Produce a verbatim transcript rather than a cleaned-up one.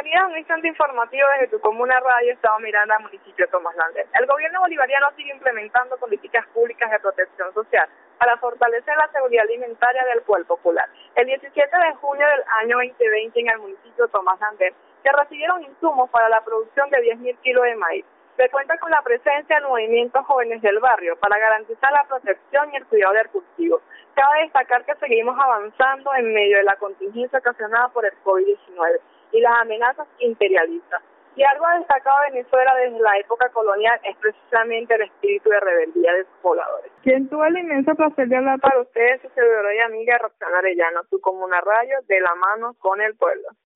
Bienvenida a un instante informativo desde tu comuna radio Estado Miranda, municipio de Tomás Landel. El gobierno bolivariano sigue implementando políticas públicas de protección social para fortalecer la seguridad alimentaria del pueblo popular. El diecisiete de junio del año veinte veinte en el municipio de Tomás Landel se recibieron insumos para la producción de diez mil kilos de maíz. Se cuenta con la presencia del movimiento Jóvenes del Barrio para garantizar la protección y el cuidado del cultivo. Cabe destacar que seguimos avanzando en medio de la contingencia ocasionada por el COVID diecinueve y las amenazas imperialistas. Y algo ha destacado Venezuela desde la época colonial es precisamente el espíritu de rebeldía de sus pobladores. Quien tuvo el inmenso placer de hablar para ustedes, su servidora y amiga Roxana Arellano, su comuna radio de la mano con el pueblo.